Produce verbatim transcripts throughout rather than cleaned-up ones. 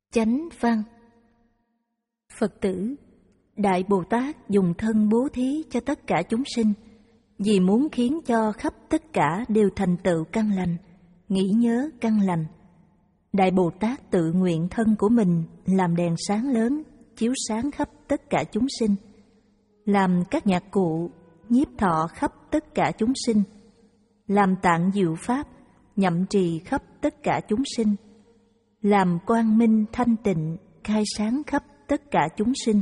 Chánh văn. Phật tử, Đại Bồ Tát dùng thân bố thí cho tất cả chúng sinh, vì muốn khiến cho khắp tất cả đều thành tựu căn lành, nghĩ nhớ căn lành. Đại Bồ Tát tự nguyện thân của mình làm đèn sáng lớn, chiếu sáng khắp tất cả chúng sinh, làm các nhạc cụ, nhiếp thọ khắp tất cả chúng sinh, làm tạng diệu pháp, nhậm trì khắp tất cả chúng sinh, làm quang minh thanh tịnh, khai sáng khắp tất cả chúng sinh,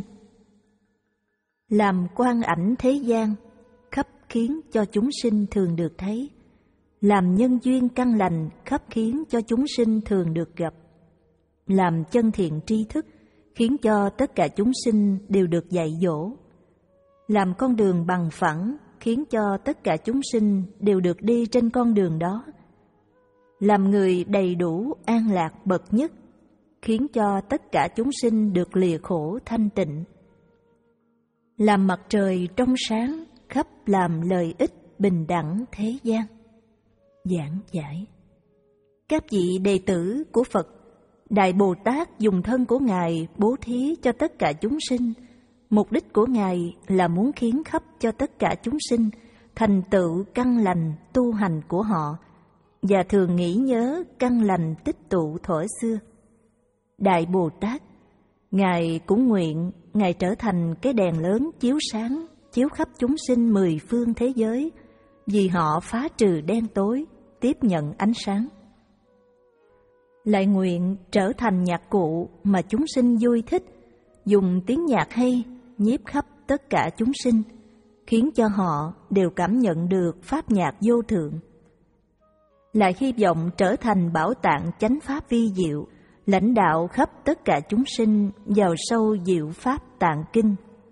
làm quang ảnh thế gian, khắp khiến cho chúng sinh thường được thấy, làm nhân duyên căn lành, khắp khiến cho chúng sinh thường được gặp, làm chân thiện tri thức, khiến cho tất cả chúng sinh đều được dạy dỗ, làm con đường bằng phẳng, khiến cho tất cả chúng sinh đều được đi trên con đường đó, làm người đầy đủ an lạc bậc nhất, khiến cho tất cả chúng sinh được lìa khổ thanh tịnh, làm mặt trời trong sáng, khắp làm lợi ích bình đẳng thế gian. Giảng giải. Các vị đệ tử của Phật, Đại Bồ Tát dùng thân của Ngài bố thí cho tất cả chúng sinh. Mục đích của Ngài là muốn khiến khắp cho tất cả chúng sinh thành tựu căn lành tu hành của họ, và thường nghĩ nhớ căn lành tích tụ thuở xưa. Đại Bồ Tát, Ngài cũng nguyện Ngài trở thành cái đèn lớn chiếu sáng, chiếu khắp chúng sinh mười phương thế giới, vì họ phá trừ đen tối, tiếp nhận ánh sáng. Lại nguyện trở thành nhạc cụ mà chúng sinh vui thích, dùng tiếng nhạc hay nhiếp khắp tất cả chúng sinh, khiến cho họ đều cảm nhận được pháp nhạc vô thượng. Lại hy vọng trở thành bảo tạng chánh pháp vi diệu, lãnh đạo khắp tất cả chúng sinh vào sâu diệu pháp tạng kinh.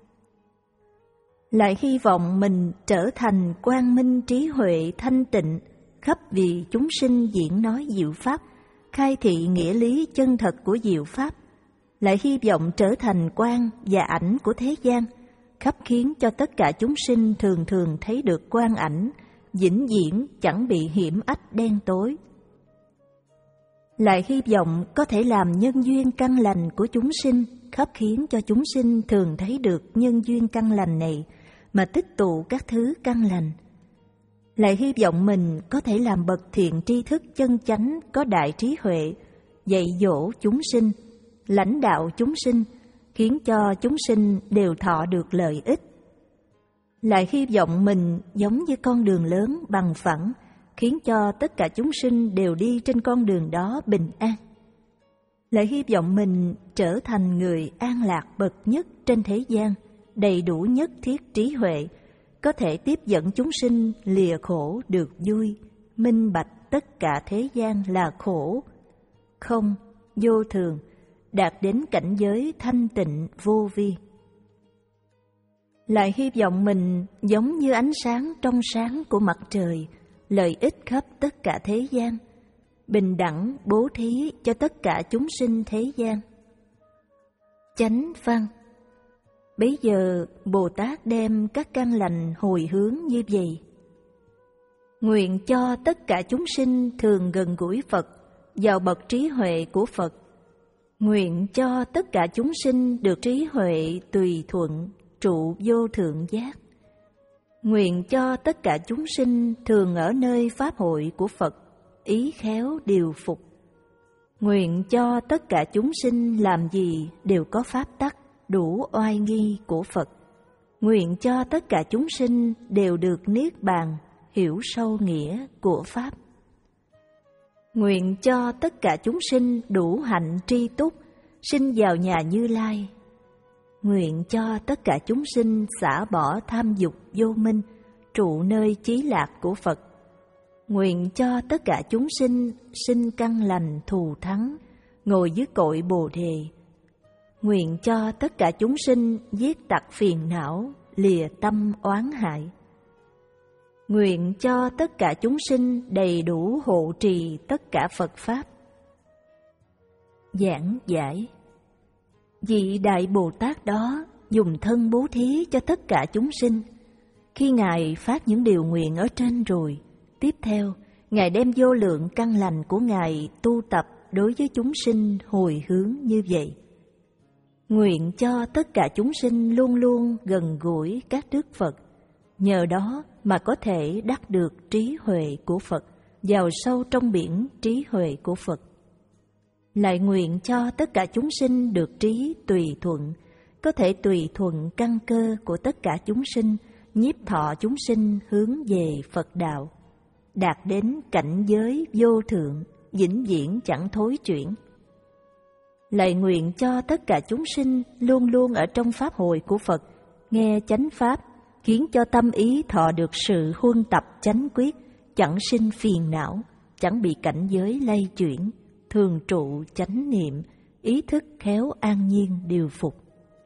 Lại hy vọng mình trở thành quang minh trí huệ thanh tịnh, khắp vì chúng sinh diễn nói diệu pháp, khai thị nghĩa lý chân thật của diệu pháp. Lại hy vọng trở thành quang và ảnh của thế gian, khắp khiến cho tất cả chúng sinh thường thường thấy được quang ảnh, vĩnh viễn chẳng bị hiểm ách đen tối. Lại hy vọng có thể làm nhân duyên căn lành của chúng sinh, khắp khiến cho chúng sinh thường thấy được nhân duyên căn lành này mà tích tụ các thứ căn lành. Lại hy vọng mình có thể làm bậc thiện tri thức chân chánh, có đại trí huệ, dạy dỗ chúng sinh, lãnh đạo chúng sinh, khiến cho chúng sinh đều thọ được lợi ích. Lại hy vọng mình giống như con đường lớn bằng phẳng, khiến cho tất cả chúng sinh đều đi trên con đường đó bình an. Lại hy vọng mình trở thành người an lạc bậc nhất trên thế gian, đầy đủ nhất thiết trí huệ, có thể tiếp dẫn chúng sinh lìa khổ được vui, minh bạch tất cả thế gian là khổ, không, vô thường, đạt đến cảnh giới thanh tịnh vô vi. Lại hy vọng mình giống như ánh sáng trong sáng của mặt trời, lợi ích khắp tất cả thế gian, bình đẳng bố thí cho tất cả chúng sinh thế gian. Chánh văn. Bấy giờ Bồ Tát đem các căn lành hồi hướng như vậy: nguyện cho tất cả chúng sinh thường gần gũi Phật, vào bậc trí huệ của Phật. Nguyện cho tất cả chúng sinh được trí huệ tùy thuận, trụ vô thượng giác. Nguyện cho tất cả chúng sinh thường ở nơi pháp hội của Phật, ý khéo điều phục. Nguyện cho tất cả chúng sinh làm gì đều có pháp tắc đủ oai nghi của Phật. Nguyện cho tất cả chúng sinh đều được niết bàn, hiểu sâu nghĩa của pháp. Nguyện cho tất cả chúng sinh đủ hạnh tri túc, sinh vào nhà Như Lai. Nguyện cho tất cả chúng sinh xả bỏ tham dục vô minh, trụ nơi chí lạc của Phật. Nguyện cho tất cả chúng sinh sinh căn lành thù thắng, ngồi dưới cội Bồ Đề. Nguyện cho tất cả chúng sinh giết tặc phiền não, lìa tâm oán hại. Nguyện cho tất cả chúng sinh đầy đủ hộ trì tất cả Phật Pháp. Giảng giải. Vị Đại Bồ Tát đó dùng thân bố thí cho tất cả chúng sinh. Khi Ngài phát những điều nguyện ở trên rồi, tiếp theo Ngài đem vô lượng căn lành của Ngài tu tập đối với chúng sinh hồi hướng như vậy. Nguyện cho tất cả chúng sinh luôn luôn gần gũi các đức Phật, nhờ đó mà có thể đắc được trí huệ của Phật, vào sâu trong biển trí huệ của Phật. Lại nguyện cho tất cả chúng sinh được trí tùy thuận, có thể tùy thuận căn cơ của tất cả chúng sinh, nhiếp thọ chúng sinh hướng về Phật đạo, đạt đến cảnh giới vô thượng, vĩnh viễn chẳng thối chuyển. Lại nguyện cho tất cả chúng sinh luôn luôn ở trong pháp hội của Phật, nghe chánh pháp, khiến cho tâm ý thọ được sự huân tập chánh quyết, chẳng sinh phiền não, chẳng bị cảnh giới lay chuyển, thường trụ chánh niệm, ý thức khéo an nhiên điều phục.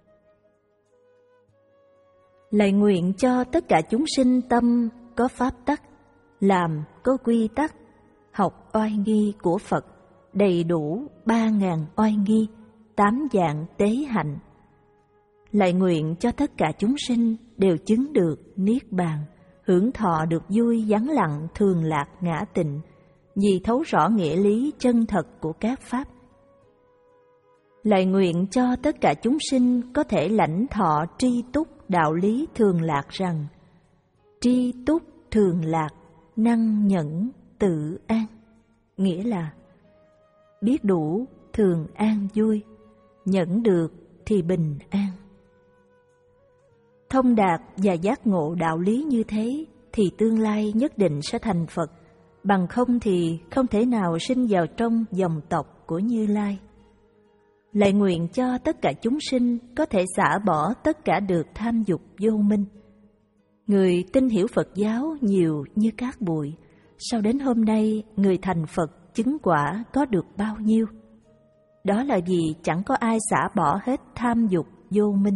Lại nguyện cho tất cả chúng sinh tâm có pháp tắc, làm có quy tắc, học oai nghi của Phật, đầy đủ ba ngàn oai nghi, tám dạng tế hạnh. Lại nguyện cho tất cả chúng sinh đều chứng được niết bàn, hưởng thọ được vui vắng lặng thường lạc ngã tịnh, vì thấu rõ nghĩa lý chân thật của các pháp. Lại nguyện cho tất cả chúng sinh có thể lãnh thọ tri túc đạo lý thường lạc rằng: tri túc thường lạc, năng nhẫn tự an. Nghĩa là biết đủ thường an vui, nhẫn được thì bình an. Thông đạt và giác ngộ đạo lý như thế thì tương lai nhất định sẽ thành Phật, bằng không thì không thể nào sinh vào trong dòng tộc của Như Lai. Lại nguyện cho tất cả chúng sinh có thể xả bỏ tất cả được tham dục vô minh. Người tin hiểu Phật giáo nhiều như cát bụi, sau đến hôm nay người thành Phật chứng quả có được bao nhiêu? Đó là vì chẳng có ai xả bỏ hết tham dục vô minh.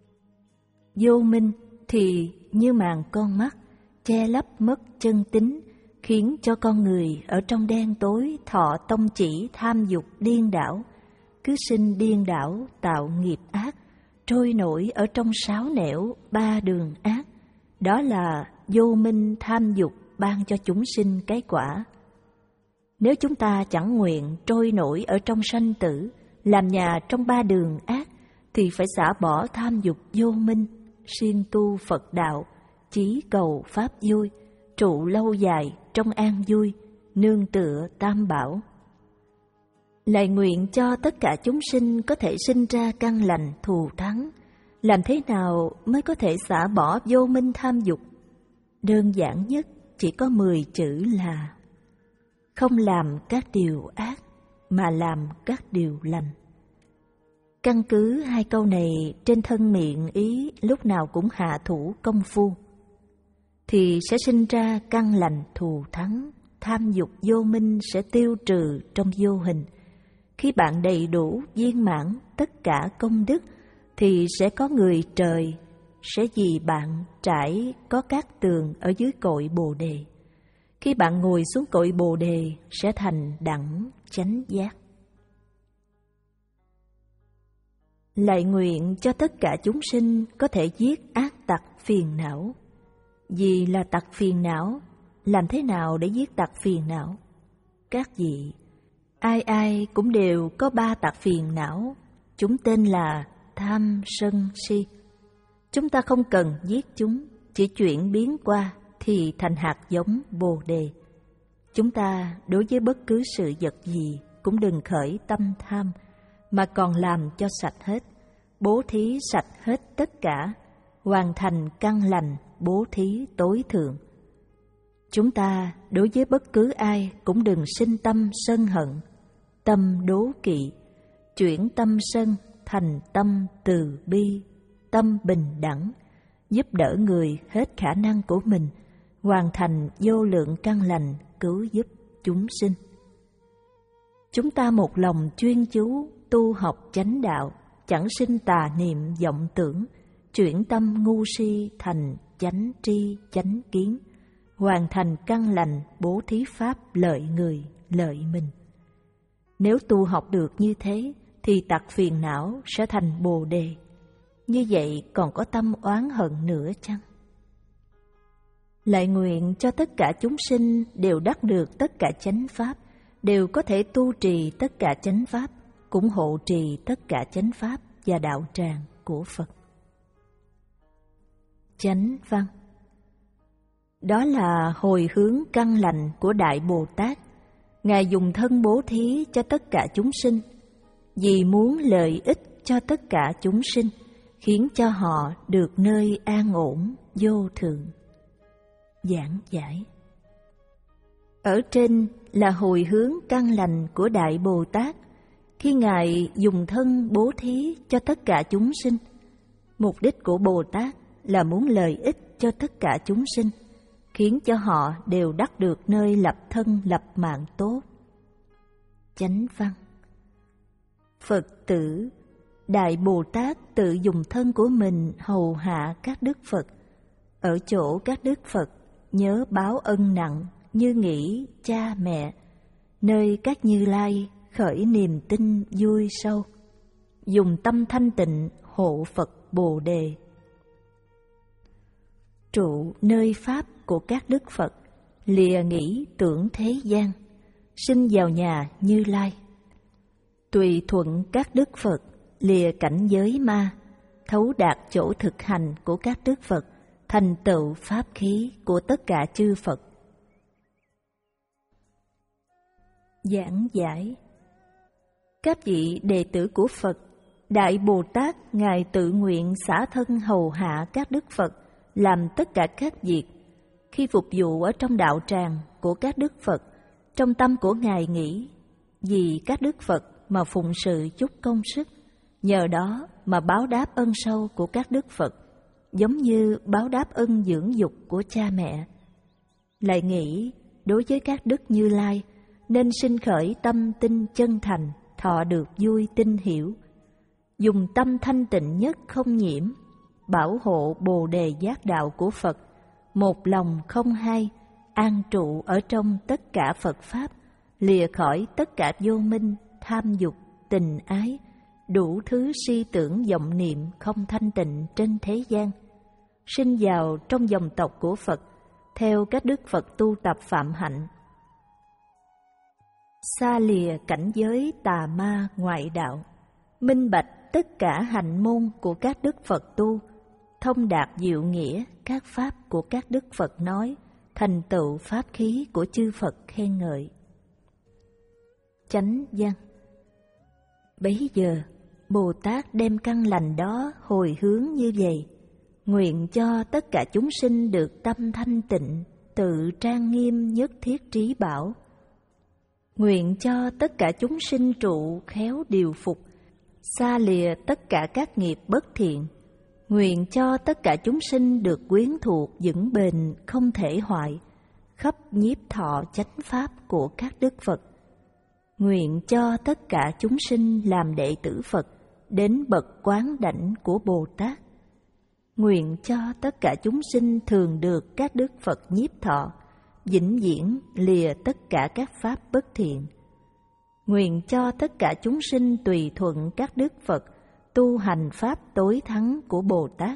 Vô minh thì như màn con mắt, che lấp mất chân tính, khiến cho con người ở trong đen tối thọ tông chỉ tham dục điên đảo, cứ sinh điên đảo tạo nghiệp ác, trôi nổi ở trong sáu nẻo ba đường ác. Đó là vô minh tham dục ban cho chúng sinh cái quả. Nếu chúng ta chẳng nguyện trôi nổi ở trong sanh tử, làm nhà trong ba đường ác, thì phải xả bỏ tham dục vô minh, siêng tu Phật đạo, chí cầu pháp vui, trụ lâu dài trong an vui, nương tựa tam bảo. Lại nguyện cho tất cả chúng sinh có thể sinh ra căn lành thù thắng. Làm thế nào mới có thể xả bỏ vô minh tham dục? Đơn giản nhất chỉ có mười chữ là: không làm các điều ác mà làm các điều lành. Căn cứ hai câu này trên thân miệng ý lúc nào cũng hạ thủ công phu, thì sẽ sinh ra căn lành thù thắng, tham dục vô minh sẽ tiêu trừ trong vô hình. Khi bạn đầy đủ viên mãn tất cả công đức, thì sẽ có người trời sẽ vì bạn trải có cát tường ở dưới cội Bồ Đề. Khi bạn ngồi xuống cội Bồ Đề sẽ thành đẳng chánh giác. Lại nguyện cho tất cả chúng sinh có thể giết ác tặc phiền não. Vì là tặc phiền não, làm thế nào để giết tặc phiền não? Các vị, ai ai cũng đều có ba tặc phiền não, chúng tên là tham, sân, si. Chúng ta không cần giết chúng, chỉ chuyển biến qua thì thành hạt giống Bồ Đề. Chúng ta đối với bất cứ sự vật gì cũng đừng khởi tâm tham, mà còn làm cho sạch hết, bố thí sạch hết tất cả, hoàn thành căn lành bố thí tối thượng. Chúng ta đối với bất cứ ai cũng đừng sinh tâm sân hận, tâm đố kỵ, chuyển tâm sân thành tâm từ bi, tâm bình đẳng, giúp đỡ người hết khả năng của mình, hoàn thành vô lượng căn lành cứu giúp chúng sinh. Chúng ta một lòng chuyên chú tu học chánh đạo, chẳng sinh tà niệm vọng tưởng, chuyển tâm ngu si thành chánh tri chánh kiến, hoàn thành căn lành bố thí pháp lợi người lợi mình. Nếu tu học được như thế thì tặc phiền não sẽ thành Bồ Đề. Như vậy còn có tâm oán hận nữa chăng? Lại nguyện cho tất cả chúng sinh đều đắc được tất cả chánh pháp, đều có thể tu trì tất cả chánh pháp, cũng hộ trì tất cả chánh pháp và đạo tràng của Phật. Chánh văn. Đó là hồi hướng căn lành của Đại Bồ Tát. Ngài dùng thân bố thí cho tất cả chúng sinh, vì muốn lợi ích cho tất cả chúng sinh, khiến cho họ được nơi an ổn vô thượng. Giảng giải. Ở trên là hồi hướng căn lành của Đại Bồ Tát khi Ngài dùng thân bố thí cho tất cả chúng sinh. Mục đích của Bồ Tát là muốn lợi ích cho tất cả chúng sinh, khiến cho họ đều đắc được nơi lập thân lập mạng tốt. Chánh văn. Phật tử Đại Bồ Tát tự dùng thân của mình hầu hạ các đức Phật. Ở chỗ các đức Phật nhớ báo ân nặng như nghĩ cha mẹ, nơi các Như Lai khởi niềm tin vui sâu, dùng tâm thanh tịnh hộ Phật Bồ Đề. Trụ nơi pháp của các đức Phật, lìa nghĩ tưởng thế gian, sinh vào nhà Như Lai. Tùy thuận các đức Phật, lìa cảnh giới ma, thấu đạt chỗ thực hành của các đức Phật, thành tựu pháp khí của tất cả chư Phật. Giảng giải. Các vị đệ tử của Phật, Đại Bồ Tát Ngài tự nguyện xả thân hầu hạ các đức Phật, làm tất cả các việc. Khi phục vụ ở trong đạo tràng của các đức Phật, trong tâm của Ngài nghĩ, vì các đức Phật mà phụng sự chút công sức, nhờ đó mà báo đáp ân sâu của các đức Phật, giống như báo đáp ân dưỡng dục của cha mẹ. Lại nghĩ, đối với các đức Như Lai, nên sinh khởi tâm tin chân thành, thọ được vui tin hiểu, dùng tâm thanh tịnh nhất không nhiễm, bảo hộ Bồ Đề giác đạo của Phật, một lòng không hai, an trụ ở trong tất cả Phật Pháp, lìa khỏi tất cả vô minh, tham dục, tình ái, đủ thứ suy tưởng vọng niệm không thanh tịnh trên thế gian, sinh vào trong dòng tộc của Phật, theo các đức Phật tu tập phạm hạnh, xa lìa cảnh giới tà ma ngoại đạo, minh bạch tất cả hạnh môn của các đức Phật tu, thông đạt diệu nghĩa các pháp của các đức Phật nói, thành tựu pháp khí của chư Phật khen ngợi. Chánh văn. Bấy giờ Bồ Tát đem căn lành đó hồi hướng như vậy: nguyện cho tất cả chúng sinh được tâm thanh tịnh, tự trang nghiêm nhất thiết trí bảo. Nguyện cho tất cả chúng sinh trụ khéo điều phục, xa lìa tất cả các nghiệp bất thiện. Nguyện cho tất cả chúng sinh được quyến thuộc vững bền không thể hoại, khắp nhiếp thọ chánh pháp của các đức Phật. Nguyện cho tất cả chúng sinh làm đệ tử Phật đến bậc quán đảnh của Bồ Tát. Nguyện cho tất cả chúng sinh thường được các đức Phật nhiếp thọ, vĩnh viễn lìa tất cả các pháp bất thiện. Nguyện cho tất cả chúng sinh tùy thuận các đức Phật, tu hành pháp tối thắng của Bồ Tát.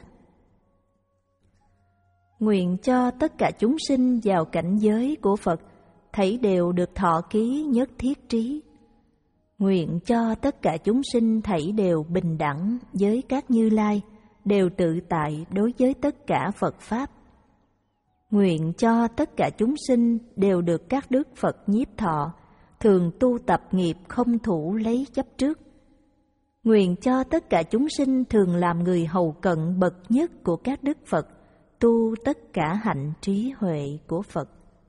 Nguyện cho tất cả chúng sinh vào cảnh giới của Phật, thảy đều được thọ ký nhất thiết trí. Nguyện cho tất cả chúng sinh thảy đều bình đẳng với các Như Lai, đều tự tại đối với tất cả Phật Pháp. Nguyện cho tất cả chúng sinh đều được các đức Phật nhiếp thọ, thường tu tập nghiệp không thủ lấy chấp trước. Nguyện cho tất cả chúng sinh thường làm người hầu cận bậc nhất của các đức Phật, tu tất cả hạnh trí huệ của Phật.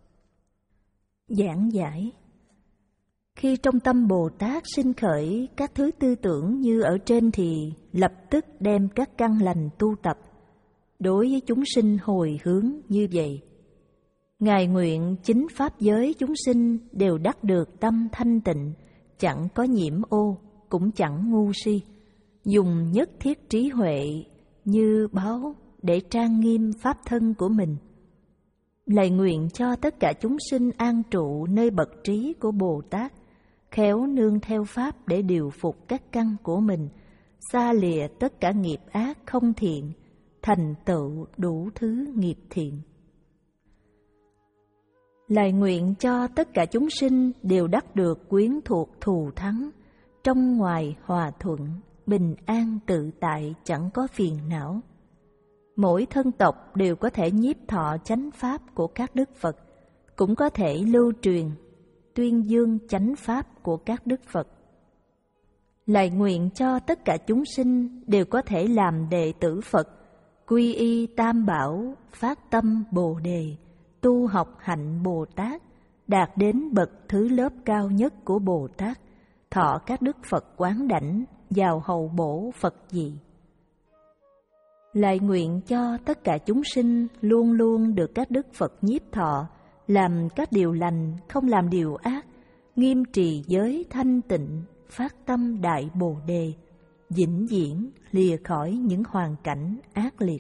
Giảng giải. Khi trong tâm Bồ Tát sinh khởi các thứ tư tưởng như ở trên thì lập tức đem các căn lành tu tập, đối với chúng sinh hồi hướng như vậy. Ngài nguyện chính pháp giới chúng sinh đều đắc được tâm thanh tịnh, chẳng có nhiễm ô, cũng chẳng ngu si, dùng nhất thiết trí huệ như báu để trang nghiêm pháp thân của mình. Lại nguyện cho tất cả chúng sinh an trụ nơi bậc trí của Bồ Tát, khéo nương theo pháp để điều phục các căn của mình, xa lìa tất cả nghiệp ác không thiện, thành tựu đủ thứ nghiệp thiện. Lại nguyện cho tất cả chúng sinh đều đắc được quyến thuộc thù thắng, trong ngoài hòa thuận, bình an tự tại, chẳng có phiền não. Mỗi thân tộc đều có thể nhiếp thọ chánh pháp của các đức Phật, cũng có thể lưu truyền, tuyên dương chánh pháp của các đức Phật. Lại nguyện cho tất cả chúng sinh đều có thể làm đệ tử Phật, quy y Tam Bảo, phát tâm Bồ Đề, tu học hạnh Bồ Tát, đạt đến bậc thứ lớp cao nhất của Bồ Tát, thọ các đức Phật quán đảnh, vào hậu bổ Phật dị. Lại nguyện cho tất cả chúng sinh luôn luôn được các đức Phật nhiếp thọ, làm các điều lành, không làm điều ác, nghiêm trì giới thanh tịnh, phát tâm đại Bồ Đề, vĩnh viễn lìa khỏi những hoàn cảnh ác liệt.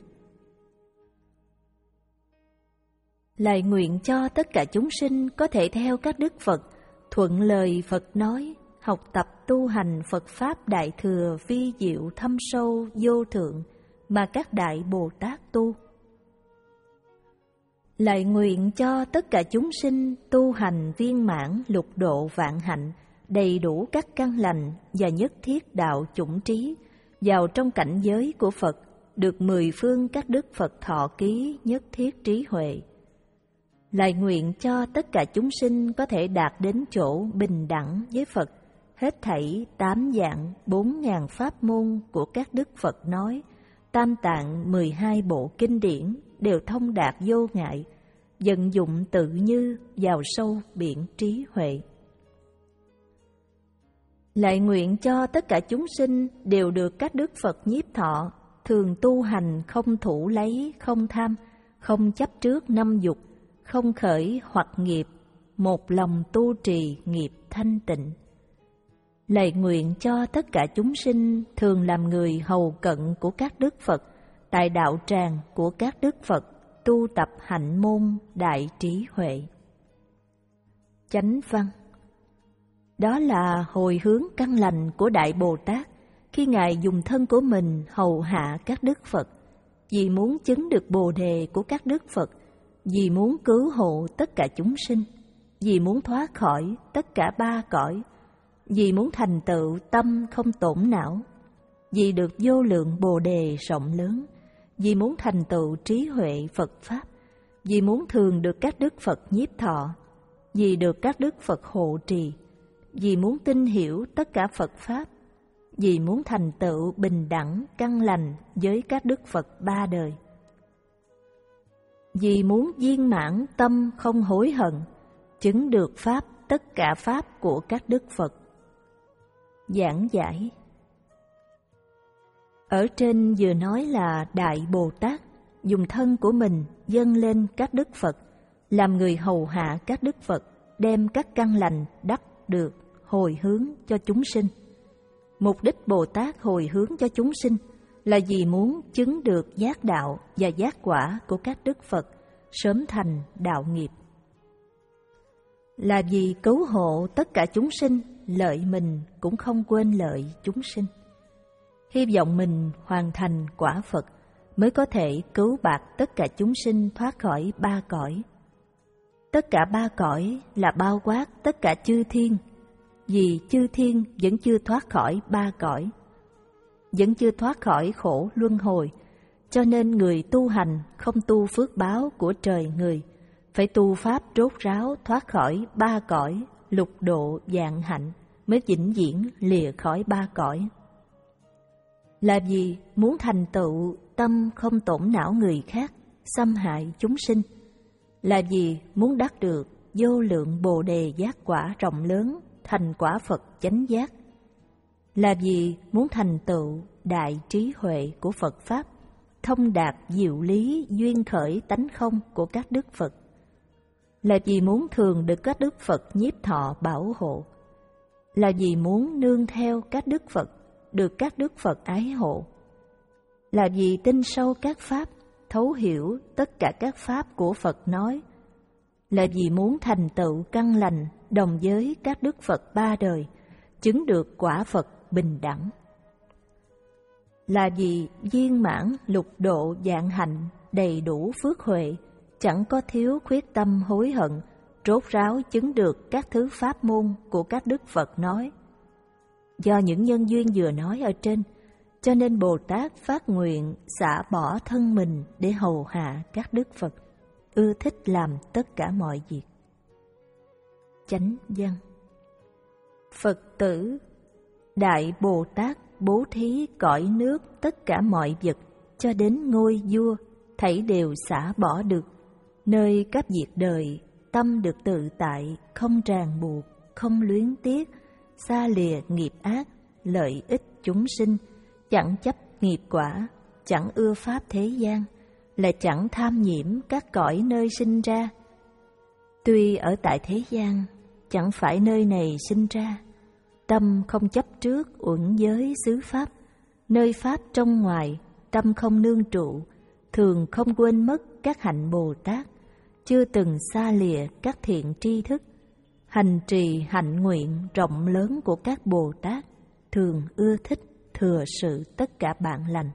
Lại nguyện cho tất cả chúng sinh có thể theo các đức Phật, thuận lời Phật nói, học tập tu hành Phật Pháp Đại Thừa vi diệu thâm sâu vô thượng mà các Đại Bồ Tát tu. Lại nguyện cho tất cả chúng sinh tu hành viên mãn lục độ vạn hạnh, đầy đủ các căn lành và nhất thiết đạo chủng trí, vào trong cảnh giới của Phật, được mười phương các đức Phật thọ ký nhất thiết trí huệ. Lại nguyện cho tất cả chúng sinh có thể đạt đến chỗ bình đẳng với Phật, hết thảy tám dạng bốn ngàn pháp môn của các đức Phật nói, tam tạng mười hai bộ kinh điển đều thông đạt vô ngại, vận dụng tự như vào sâu biển trí huệ. Lại nguyện cho tất cả chúng sinh đều được các đức Phật nhiếp thọ, thường tu hành không thủ lấy, không tham, không chấp trước năm dục, không khởi hoặc nghiệp, một lòng tu trì nghiệp thanh tịnh. Lại nguyện cho tất cả chúng sinh thường làm người hầu cận của các đức Phật, tại đạo tràng của các đức Phật, tu tập hạnh môn đại trí huệ. Chánh văn. Đó là hồi hướng căn lành của Đại Bồ Tát khi Ngài dùng thân của mình hầu hạ các đức Phật, vì muốn chứng được Bồ Đề của các đức Phật, vì muốn cứu hộ tất cả chúng sinh, vì muốn thoát khỏi tất cả ba cõi, vì muốn thành tựu tâm không tổn não, vì được vô lượng Bồ Đề rộng lớn, vì muốn thành tựu trí huệ Phật Pháp, vì muốn thường được các đức Phật nhiếp thọ, vì được các đức Phật hộ trì, vì muốn tin hiểu tất cả Phật Pháp, vì muốn thành tựu bình đẳng căn lành với các đức Phật ba đời, vì muốn viên mãn tâm không hối hận, chứng được Pháp tất cả Pháp của các đức Phật. Giảng giải. Ở trên vừa nói là Đại Bồ Tát dùng thân của mình dâng lên các đức Phật, làm người hầu hạ các đức Phật, đem các căn lành đắc được hồi hướng cho chúng sinh. Mục đích Bồ Tát hồi hướng cho chúng sinh là vì muốn chứng được giác đạo và giác quả của các đức Phật, sớm thành đạo nghiệp. Là vì cứu hộ tất cả chúng sinh, lợi mình cũng không quên lợi chúng sinh. Hy vọng mình hoàn thành quả Phật mới có thể cứu bạc tất cả chúng sinh thoát khỏi ba cõi. Tất cả ba cõi là bao quát tất cả chư thiên, vì chư thiên vẫn chưa thoát khỏi ba cõi, vẫn chưa thoát khỏi khổ luân hồi, cho nên người tu hành không tu phước báo của trời người, phải tu pháp rốt ráo thoát khỏi ba cõi, lục độ vạn hạnh mới vĩnh viễn lìa khỏi ba cõi. Là vì muốn thành tựu tâm không tổn não người khác, xâm hại chúng sinh. Là vì muốn đắc được vô lượng Bồ Đề giác quả rộng lớn, thành quả Phật chánh giác. Là vì muốn thành tựu đại trí huệ của Phật Pháp, thông đạt diệu lý duyên khởi tánh không của các đức Phật. Là vì muốn thường được các đức Phật nhiếp thọ bảo hộ. Là vì muốn nương theo các đức Phật, được các đức Phật ái hộ. Là vì tin sâu các Pháp, thấu hiểu tất cả các Pháp của Phật nói. Là vì muốn thành tựu căn lành đồng với các đức Phật ba đời, chứng được quả Phật bình đẳng. Là vì viên mãn lục độ vạn hạnh, đầy đủ phước huệ, chẳng có thiếu khuyết tâm hối hận, rốt ráo chứng được các thứ pháp môn của các Đức Phật nói. Do những nhân duyên vừa nói ở trên, cho nên Bồ Tát phát nguyện xả bỏ thân mình để hầu hạ các Đức Phật, ưa thích làm tất cả mọi việc. Chánh văn. Phật tử, Đại Bồ Tát bố thí cõi nước tất cả mọi vật cho đến ngôi vua, thảy đều xả bỏ được, nơi các việc đời, tâm được tự tại, không ràng buộc, không luyến tiếc, xa lìa nghiệp ác, lợi ích chúng sinh, chẳng chấp nghiệp quả, chẳng ưa pháp thế gian, lại chẳng tham nhiễm các cõi nơi sinh ra. Tuy ở tại thế gian, chẳng phải nơi này sinh ra, tâm không chấp trước uẩn giới xứ pháp, nơi pháp trong ngoài, tâm không nương trụ, thường không quên mất các hạnh Bồ Tát, chưa từng xa lìa các thiện tri thức, hành trì hạnh nguyện rộng lớn của các Bồ Tát, thường ưa thích thừa sự tất cả bạn lành.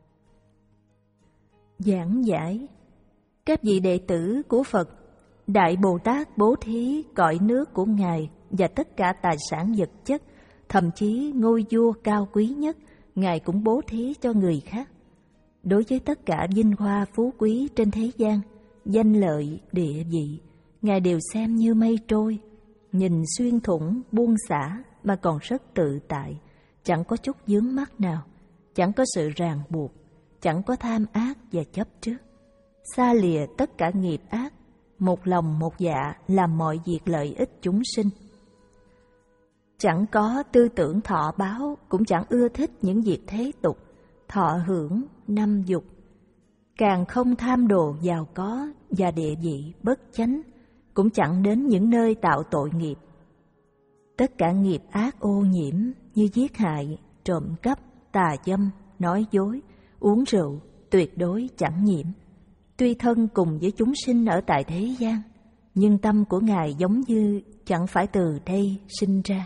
Giảng giải. Các vị đệ tử của Phật, Đại Bồ Tát bố thí cõi nước của Ngài và tất cả tài sản vật chất, thậm chí ngôi vua cao quý nhất, Ngài cũng bố thí cho người khác. Đối với tất cả vinh hoa phú quý trên thế gian, danh lợi, địa vị, Ngài đều xem như mây trôi, nhìn xuyên thủng, buông xả mà còn rất tự tại, chẳng có chút vướng mắc nào, chẳng có sự ràng buộc, chẳng có tham ác và chấp trước, xa lìa tất cả nghiệp ác, một lòng một dạ làm mọi việc lợi ích chúng sinh. Chẳng có tư tưởng thọ báo, cũng chẳng ưa thích những việc thế tục, thọ hưởng, năm dục, càng không tham đồ giàu có và địa vị bất chánh, cũng chẳng đến những nơi tạo tội nghiệp. Tất cả nghiệp ác ô nhiễm như giết hại, trộm cắp, tà dâm, nói dối, uống rượu, tuyệt đối chẳng nhiễm. Tuy thân cùng với chúng sinh ở tại thế gian, nhưng tâm của Ngài giống như chẳng phải từ đây sinh ra.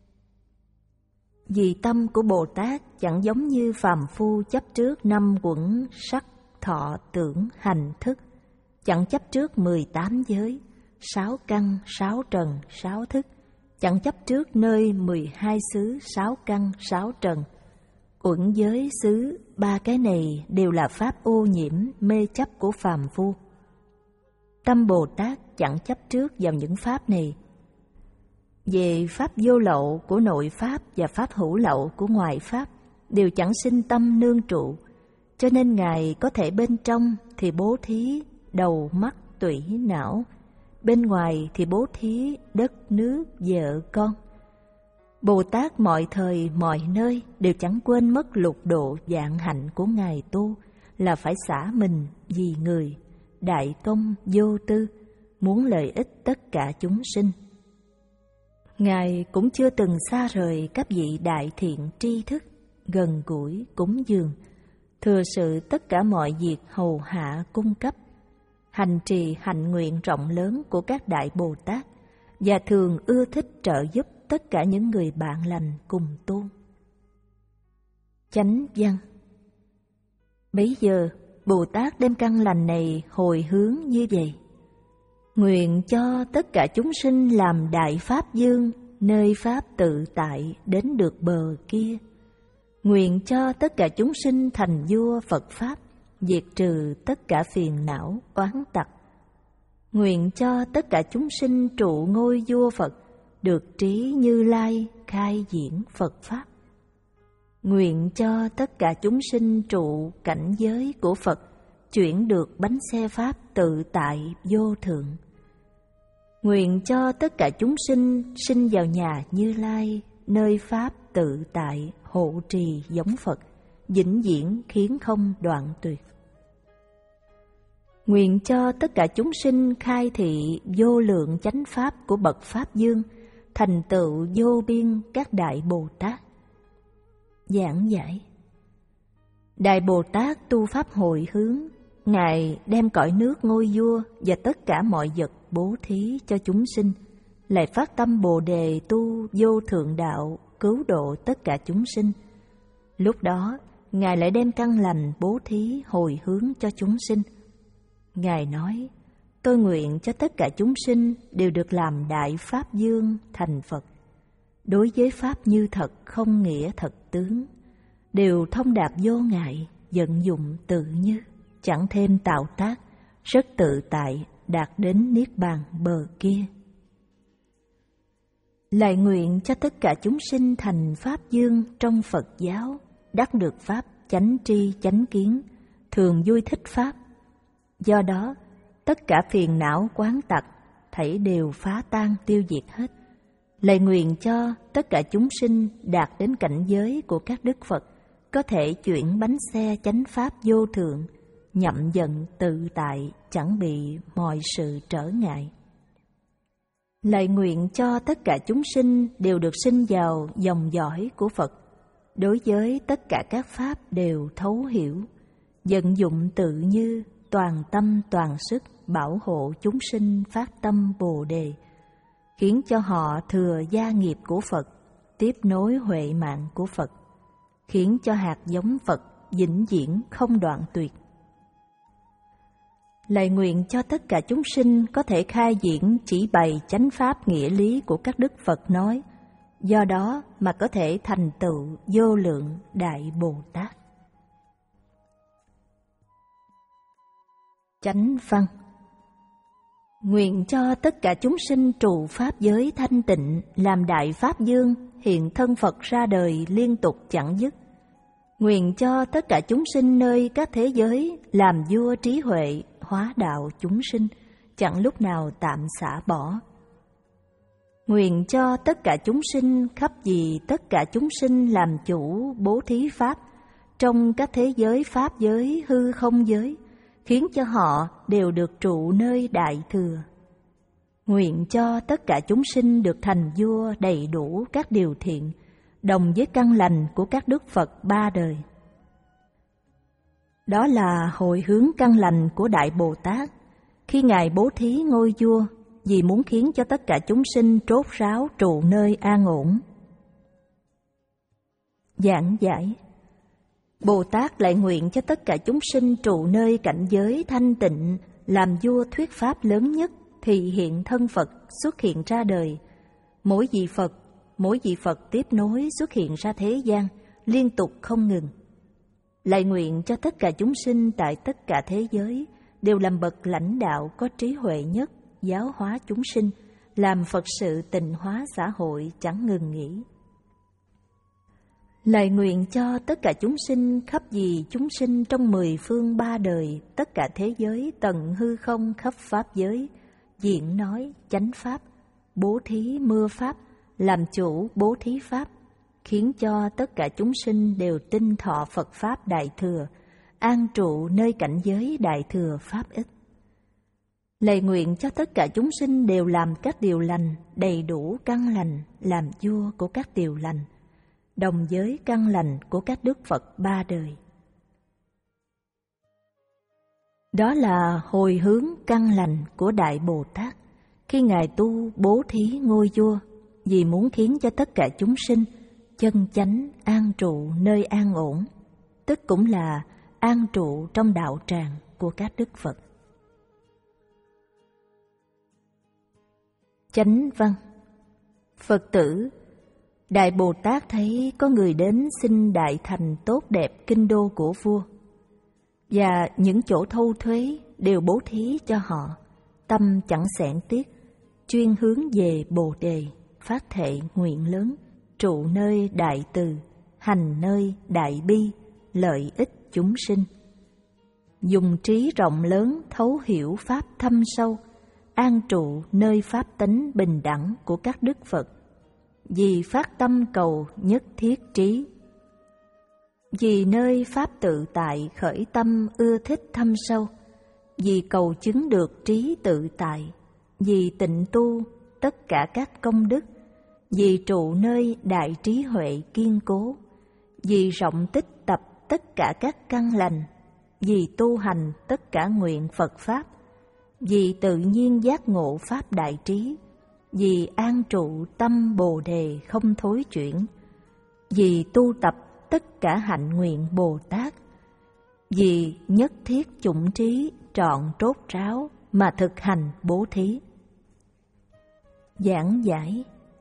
Vì tâm của Bồ Tát chẳng giống như phàm phu chấp trước năm quẩn sắc, thọ, tưởng, hành, thức, chẳng chấp trước mười tám giới, sáu căn, sáu trần, sáu thức, chẳng chấp trước nơi mười hai xứ, sáu căn, sáu trần. Uẩn giới xứ, ba cái này đều là pháp ô nhiễm, mê chấp của phàm phu. Tâm Bồ Tát chẳng chấp trước vào những pháp này. Về pháp vô lậu của nội pháp và pháp hữu lậu của ngoại pháp đều chẳng sinh tâm nương trụ, cho nên Ngài có thể bên trong thì bố thí đầu, mắt, tủy, não, bên ngoài thì bố thí đất, nước, vợ, con. Bồ Tát mọi thời, mọi nơi đều chẳng quên mất lục độ vạn hạnh của Ngài tu là phải xả mình vì người, đại công, vô tư, muốn lợi ích tất cả chúng sinh. Ngài cũng chưa từng xa rời các vị đại thiện tri thức, gần gũi, cúng dường, thừa sự tất cả mọi việc hầu hạ cung cấp, hành trì hạnh nguyện rộng lớn của các đại Bồ Tát, và thường ưa thích trợ giúp tất cả những người bạn lành cùng tu. Chánh văn. Bấy giờ, Bồ Tát đem căn lành này hồi hướng như vậy: nguyện cho tất cả chúng sinh làm đại pháp dương, nơi pháp tự tại đến được bờ kia. Nguyện cho tất cả chúng sinh thành vua Phật Pháp, diệt trừ tất cả phiền não, oán tặc. Nguyện cho tất cả chúng sinh trụ ngôi vua Phật, được trí Như Lai khai diễn Phật Pháp. Nguyện cho tất cả chúng sinh trụ cảnh giới của Phật, chuyển được bánh xe Pháp tự tại vô thượng. Nguyện cho tất cả chúng sinh sinh vào nhà Như Lai, nơi Pháp tự tại hộ trì giống Phật, vĩnh viễn khiến không đoạn tuyệt. Nguyện cho tất cả chúng sinh khai thị vô lượng chánh Pháp của bậc Pháp Dương, thành tựu vô biên các đại Bồ Tát. Giảng giải. Đại Bồ Tát tu Pháp hội hướng, Ngài đem cõi nước ngôi vua và tất cả mọi vật bố thí cho chúng sinh, lại phát tâm Bồ Đề tu vô thượng đạo, cứu độ tất cả chúng sinh. Lúc đó, Ngài lại đem căn lành bố thí hồi hướng cho chúng sinh. Ngài nói: tôi nguyện cho tất cả chúng sinh đều được làm Đại Pháp Dương thành Phật. Đối với Pháp như thật không nghĩa thật tướng, đều thông đạt vô ngại, vận dụng tự như, chẳng thêm tạo tác, rất tự tại, đạt đến Niết Bàn bờ kia. Lại nguyện cho tất cả chúng sinh thành Pháp Dương trong Phật giáo, đắc được Pháp chánh tri chánh kiến, thường vui thích Pháp. Do đó, tất cả phiền não quán tật, thảy đều phá tan tiêu diệt hết. Lại nguyện cho tất cả chúng sinh đạt đến cảnh giới của các Đức Phật, có thể chuyển bánh xe chánh Pháp vô thượng, nhậm dần tự tại, chẳng bị mọi sự trở ngại. Lại nguyện cho tất cả chúng sinh đều được sinh vào dòng dõi của Phật, đối với tất cả các Pháp đều thấu hiểu, vận dụng tự như, toàn tâm toàn sức bảo hộ chúng sinh phát tâm Bồ Đề, khiến cho họ thừa gia nghiệp của Phật, tiếp nối huệ mạng của Phật, khiến cho hạt giống Phật vĩnh viễn không đoạn tuyệt. Lại nguyện cho tất cả chúng sinh có thể khai diễn chỉ bày chánh pháp nghĩa lý của các Đức Phật nói, do đó mà có thể thành tựu vô lượng Đại Bồ Tát. Chánh văn. Nguyện cho tất cả chúng sinh trụ pháp giới thanh tịnh, làm Đại Pháp Dương, hiện thân Phật ra đời liên tục chẳng dứt. Nguyện cho tất cả chúng sinh nơi các thế giới làm vua trí huệ, hóa đạo chúng sinh, chẳng lúc nào tạm xả bỏ. Nguyện cho tất cả chúng sinh khắp vì tất cả chúng sinh làm chủ bố thí Pháp, trong các thế giới Pháp giới, hư không giới, khiến cho họ đều được trụ nơi Đại Thừa. Nguyện cho tất cả chúng sinh được thành vua đầy đủ các điều thiện, đồng với căn lành của các Đức Phật ba đời. Đó là hồi hướng căn lành của Đại Bồ Tát, khi Ngài bố thí ngôi vua, vì muốn khiến cho tất cả chúng sinh trốt ráo trụ nơi an ổn. Giảng giải. Bồ Tát lại nguyện cho tất cả chúng sinh trụ nơi cảnh giới thanh tịnh, làm vua thuyết pháp lớn nhất, thì hiện thân Phật xuất hiện ra đời. Mỗi vị Phật, mỗi vị Phật tiếp nối xuất hiện ra thế gian, liên tục không ngừng. Lại nguyện cho tất cả chúng sinh tại tất cả thế giới đều làm bậc lãnh đạo có trí huệ nhất, giáo hóa chúng sinh, làm Phật sự tịnh hóa xã hội chẳng ngừng nghỉ. Lại nguyện cho tất cả chúng sinh khắp vì chúng sinh trong mười phương ba đời, tất cả thế giới tận hư không khắp pháp giới, diễn nói chánh pháp, bố thí mưa pháp, làm chủ bố thí pháp, khiến cho tất cả chúng sinh đều tin thọ Phật Pháp Đại Thừa, an trụ nơi cảnh giới Đại Thừa Pháp ích. Lạy nguyện cho tất cả chúng sinh đều làm các điều lành, đầy đủ căn lành, làm vua của các điều lành, đồng với căn lành của các Đức Phật ba đời. Đó là hồi hướng căn lành của Đại Bồ Tát, khi Ngài tu bố thí ngôi vua, vì muốn khiến cho tất cả chúng sinh chân chánh an trụ nơi an ổn, tức cũng là an trụ trong đạo tràng của các Đức Phật. Chánh văn. Phật tử, Đại Bồ Tát thấy có người đến xin đại thành tốt đẹp kinh đô của vua, và những chỗ thâu thuế đều bố thí cho họ, tâm chẳng xẻn tiếc, chuyên hướng về Bồ Đề, phát thệ nguyện lớn, trụ nơi đại từ, hành nơi đại bi, lợi ích chúng sinh. Dùng trí rộng lớn thấu hiểu pháp thâm sâu, an trụ nơi pháp tánh bình đẳng của các Đức Phật, vì phát tâm cầu nhất thiết trí. Vì nơi pháp tự tại khởi tâm ưa thích thâm sâu, vì cầu chứng được trí tự tại, vì tịnh tu tất cả các công đức, vì trụ nơi đại trí huệ kiên cố, vì rộng tích tập tất cả các căn lành, vì tu hành tất cả nguyện Phật Pháp, vì tự nhiên giác ngộ Pháp đại trí, vì an trụ tâm Bồ Đề không thối chuyển, vì tu tập tất cả hạnh nguyện Bồ Tát, vì nhất thiết chủng trí trọn trốt ráo mà thực hành bố thí. Giảng giải.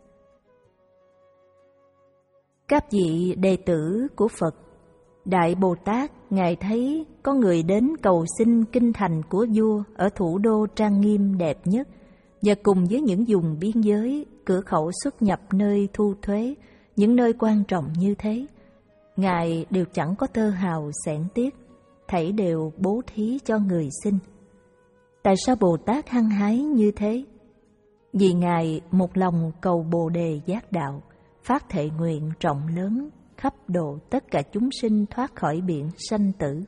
Các vị đệ tử của Phật, Đại Bồ Tát Ngài thấy có người đến cầu xin kinh thành của vua ở thủ đô trang nghiêm đẹp nhất, và cùng với những vùng biên giới, cửa khẩu xuất nhập nơi thu thuế, những nơi quan trọng như thế, Ngài đều chẳng có tơ hào xẻn tiếc, thảy đều bố thí cho người xin. Tại sao Bồ Tát hăng hái như thế? Vì Ngài một lòng cầu Bồ đề giác đạo, phát thệ nguyện rộng lớn, khắp độ tất cả chúng sinh thoát khỏi biển sanh tử.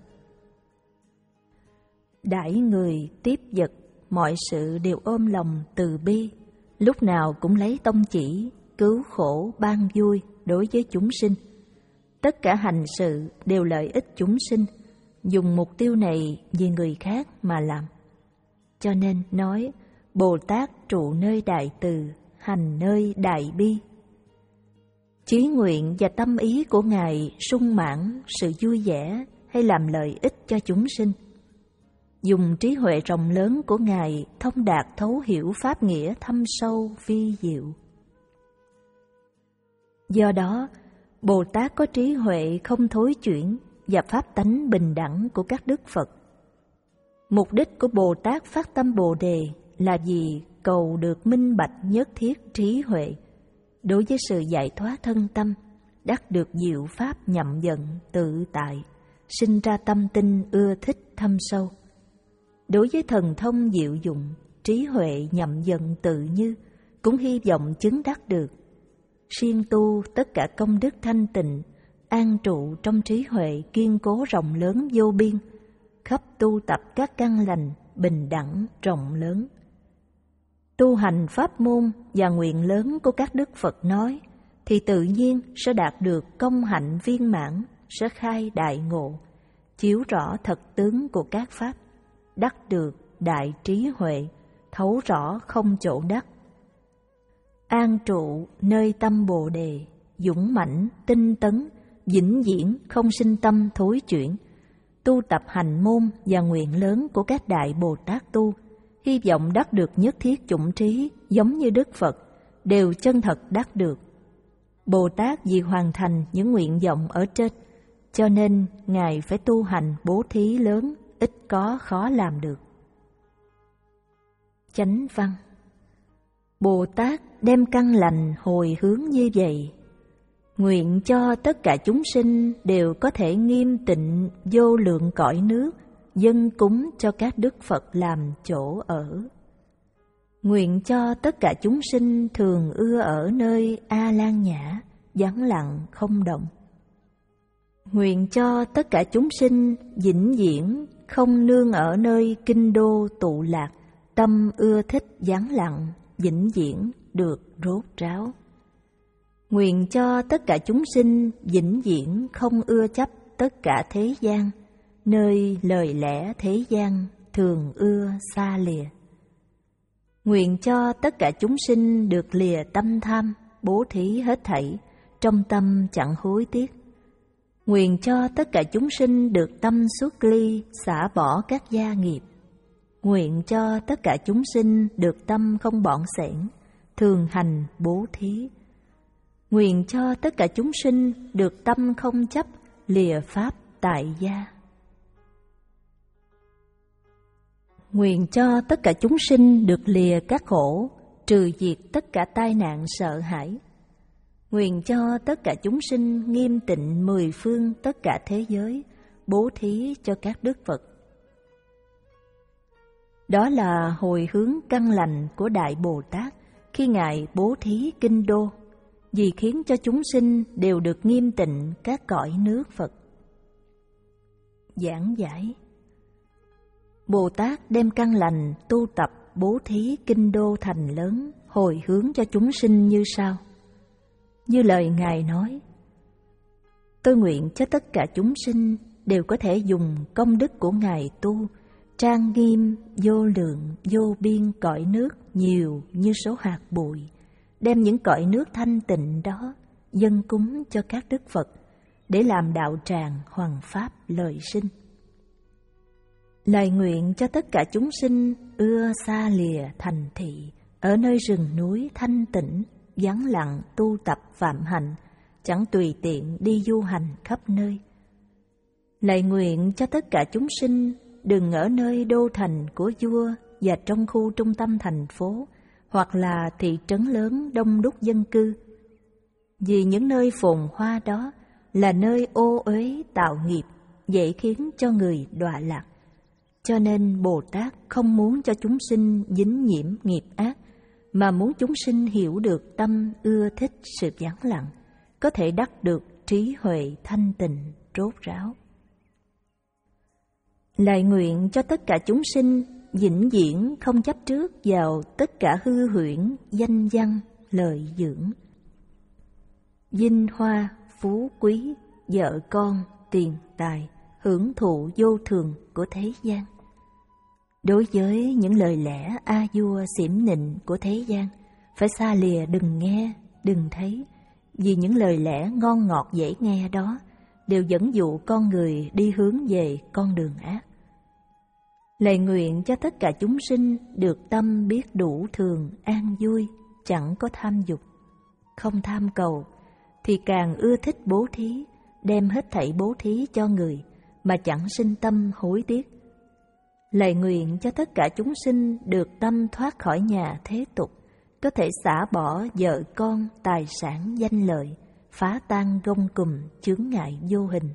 Đãi người tiếp vật, mọi sự đều ôm lòng từ bi, lúc nào cũng lấy tông chỉ, cứu khổ ban vui đối với chúng sinh. Tất cả hành sự đều lợi ích chúng sinh, dùng mục tiêu này vì người khác mà làm. Cho nên nói, Bồ Tát trụ nơi đại từ, hành nơi đại bi. Chí nguyện và tâm ý của Ngài sung mãn sự vui vẻ hay làm lợi ích cho chúng sinh. Dùng trí huệ rộng lớn của Ngài thông đạt thấu hiểu pháp nghĩa thâm sâu vi diệu. Do đó, Bồ Tát có trí huệ không thối chuyển và pháp tánh bình đẳng của các đức Phật. Mục đích của Bồ Tát phát tâm Bồ đề là vì cầu được minh bạch nhất thiết trí huệ đối với sự giải thoát thân tâm, đắc được diệu pháp nhậm vận tự tại, sinh ra tâm tinh ưa thích thâm sâu. Đối với thần thông diệu dụng, trí huệ nhậm vận tự như, cũng hy vọng chứng đắc được. Siêng tu tất cả công đức thanh tịnh, an trụ trong trí huệ kiên cố rộng lớn vô biên, khắp tu tập các căn lành bình đẳng rộng lớn. Tu hành pháp môn và nguyện lớn của các đức Phật nói, thì tự nhiên sẽ đạt được công hạnh viên mãn, sẽ khai đại ngộ, chiếu rõ thật tướng của các pháp, đắc được đại trí huệ, thấu rõ không chỗ đắc. An trụ nơi tâm Bồ đề, dũng mãnh tinh tấn, vĩnh viễn không sinh tâm thối chuyển. Tu tập hành môn và nguyện lớn của các đại Bồ Tát tu, hy vọng đắc được nhất thiết chủng trí giống như Đức Phật, đều chân thật đắc được. Bồ Tát vì hoàn thành những nguyện vọng ở trên, cho nên Ngài phải tu hành bố thí lớn, ít có khó làm được. Chánh văn. Bồ Tát đem căn lành hồi hướng như vậy, nguyện cho tất cả chúng sinh đều có thể nghiêm tịnh vô lượng cõi nước, dâng cúng cho các đức Phật làm chỗ ở. Nguyện cho tất cả chúng sinh thường ưa ở nơi A Lan Nhã, vắng lặng không động. Nguyện cho tất cả chúng sinh vĩnh viễn không nương ở nơi kinh đô tụ lạc, tâm ưa thích vắng lặng, vĩnh viễn được rốt ráo. Nguyện cho tất cả chúng sinh vĩnh viễn không ưa chấp tất cả thế gian, nơi lời lẽ thế gian thường ưa xa lìa. Nguyện cho tất cả chúng sinh được lìa tâm tham, bố thí hết thảy, trong tâm chẳng hối tiếc. Nguyện cho tất cả chúng sinh được tâm xuất ly, xả bỏ các gia nghiệp. Nguyện cho tất cả chúng sinh được tâm không bỏng sẻn, thường hành bố thí. Nguyện cho tất cả chúng sinh được tâm không chấp, lìa pháp tại gia. Nguyện cho tất cả chúng sinh được lìa các khổ, trừ diệt tất cả tai nạn sợ hãi. Nguyện cho tất cả chúng sinh nghiêm tịnh mười phương tất cả thế giới, bố thí cho các đức Phật. Đó là hồi hướng căn lành của Đại Bồ Tát khi Ngài bố thí kinh đô, vì khiến cho chúng sinh đều được nghiêm tịnh các cõi nước Phật. Giảng giải. Bồ Tát đem căn lành tu tập bố thí kinh đô thành lớn, hồi hướng cho chúng sinh như sau. Như lời Ngài nói, tôi nguyện cho tất cả chúng sinh đều có thể dùng công đức của Ngài tu, trang nghiêm vô lượng vô biên cõi nước nhiều như số hạt bụi, đem những cõi nước thanh tịnh đó dâng cúng cho các đức Phật để làm đạo tràng hoằng pháp lợi sinh. Lạy nguyện cho tất cả chúng sinh ưa xa lìa thành thị, ở nơi rừng núi thanh tĩnh, vắng lặng tu tập phạm hạnh, chẳng tùy tiện đi du hành khắp nơi. Lạy nguyện cho tất cả chúng sinh đừng ở nơi đô thành của vua và trong khu trung tâm thành phố, hoặc là thị trấn lớn đông đúc dân cư. Vì những nơi phồn hoa đó là nơi ô uế tạo nghiệp, dễ khiến cho người đọa lạc. Cho nên Bồ Tát không muốn cho chúng sinh dính nhiễm nghiệp ác, mà muốn chúng sinh hiểu được tâm ưa thích sự vắng lặng, có thể đắc được trí huệ thanh tịnh rốt ráo. Lạy nguyện cho tất cả chúng sinh vĩnh viễn không chấp trước vào tất cả hư huyễn, danh văn, lợi dưỡng, vinh hoa, phú quý, vợ con, tiền tài, hưởng thụ vô thường của thế gian. Đối với những lời lẽ a vua xỉm nịnh của thế gian, phải xa lìa đừng nghe, đừng thấy, vì những lời lẽ ngon ngọt dễ nghe đó đều dẫn dụ con người đi hướng về con đường ác. Lạy nguyện cho tất cả chúng sinh được tâm biết đủ thường, an vui, chẳng có tham dục, không tham cầu, thì càng ưa thích bố thí, đem hết thảy bố thí cho người, mà chẳng sinh tâm hối tiếc. Lạy nguyện cho tất cả chúng sinh được tâm thoát khỏi nhà thế tục, có thể xả bỏ vợ con, tài sản, danh lợi, phá tan gông cùm, chướng ngại vô hình.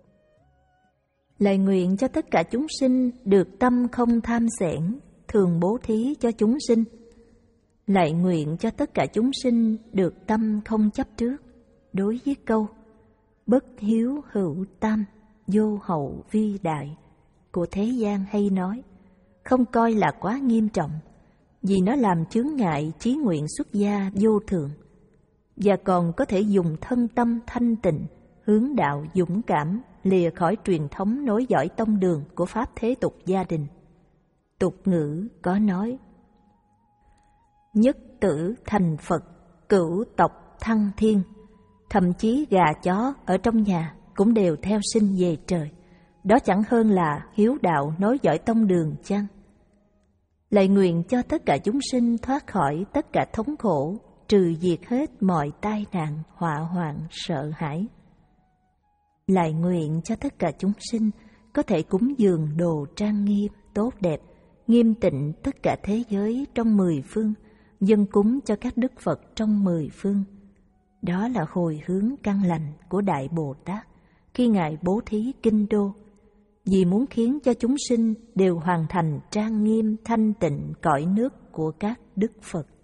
Lạy nguyện cho tất cả chúng sinh được tâm không tham xẻn, thường bố thí cho chúng sinh. Lạy nguyện cho tất cả chúng sinh được tâm không chấp trước, đối với câu bất hiếu hữu tam, vô hậu vi đại của thế gian hay nói, không coi là quá nghiêm trọng, vì nó làm chướng ngại chí nguyện xuất gia vô thượng, và còn có thể dùng thân tâm thanh tịnh, hướng đạo dũng cảm, lìa khỏi truyền thống nối dõi tông đường của pháp thế tục gia đình. Tục ngữ có nói, nhất tử thành Phật, cửu tộc thăng thiên, thậm chí gà chó ở trong nhà cũng đều theo sinh về trời. Đó chẳng hơn là hiếu đạo nối dõi tông đường chăng? Lạy nguyện cho tất cả chúng sinh thoát khỏi tất cả thống khổ, trừ diệt hết mọi tai nạn, họa hoạn, sợ hãi. Lạy nguyện cho tất cả chúng sinh có thể cúng dường đồ trang nghiêm, tốt đẹp, nghiêm tịnh tất cả thế giới trong mười phương, dâng cúng cho các đức Phật trong mười phương. Đó là hồi hướng căn lành của Đại Bồ Tát khi Ngài bố thí kinh đô, vì muốn khiến cho chúng sinh đều hoàn thành trang nghiêm thanh tịnh cõi nước của các đức Phật.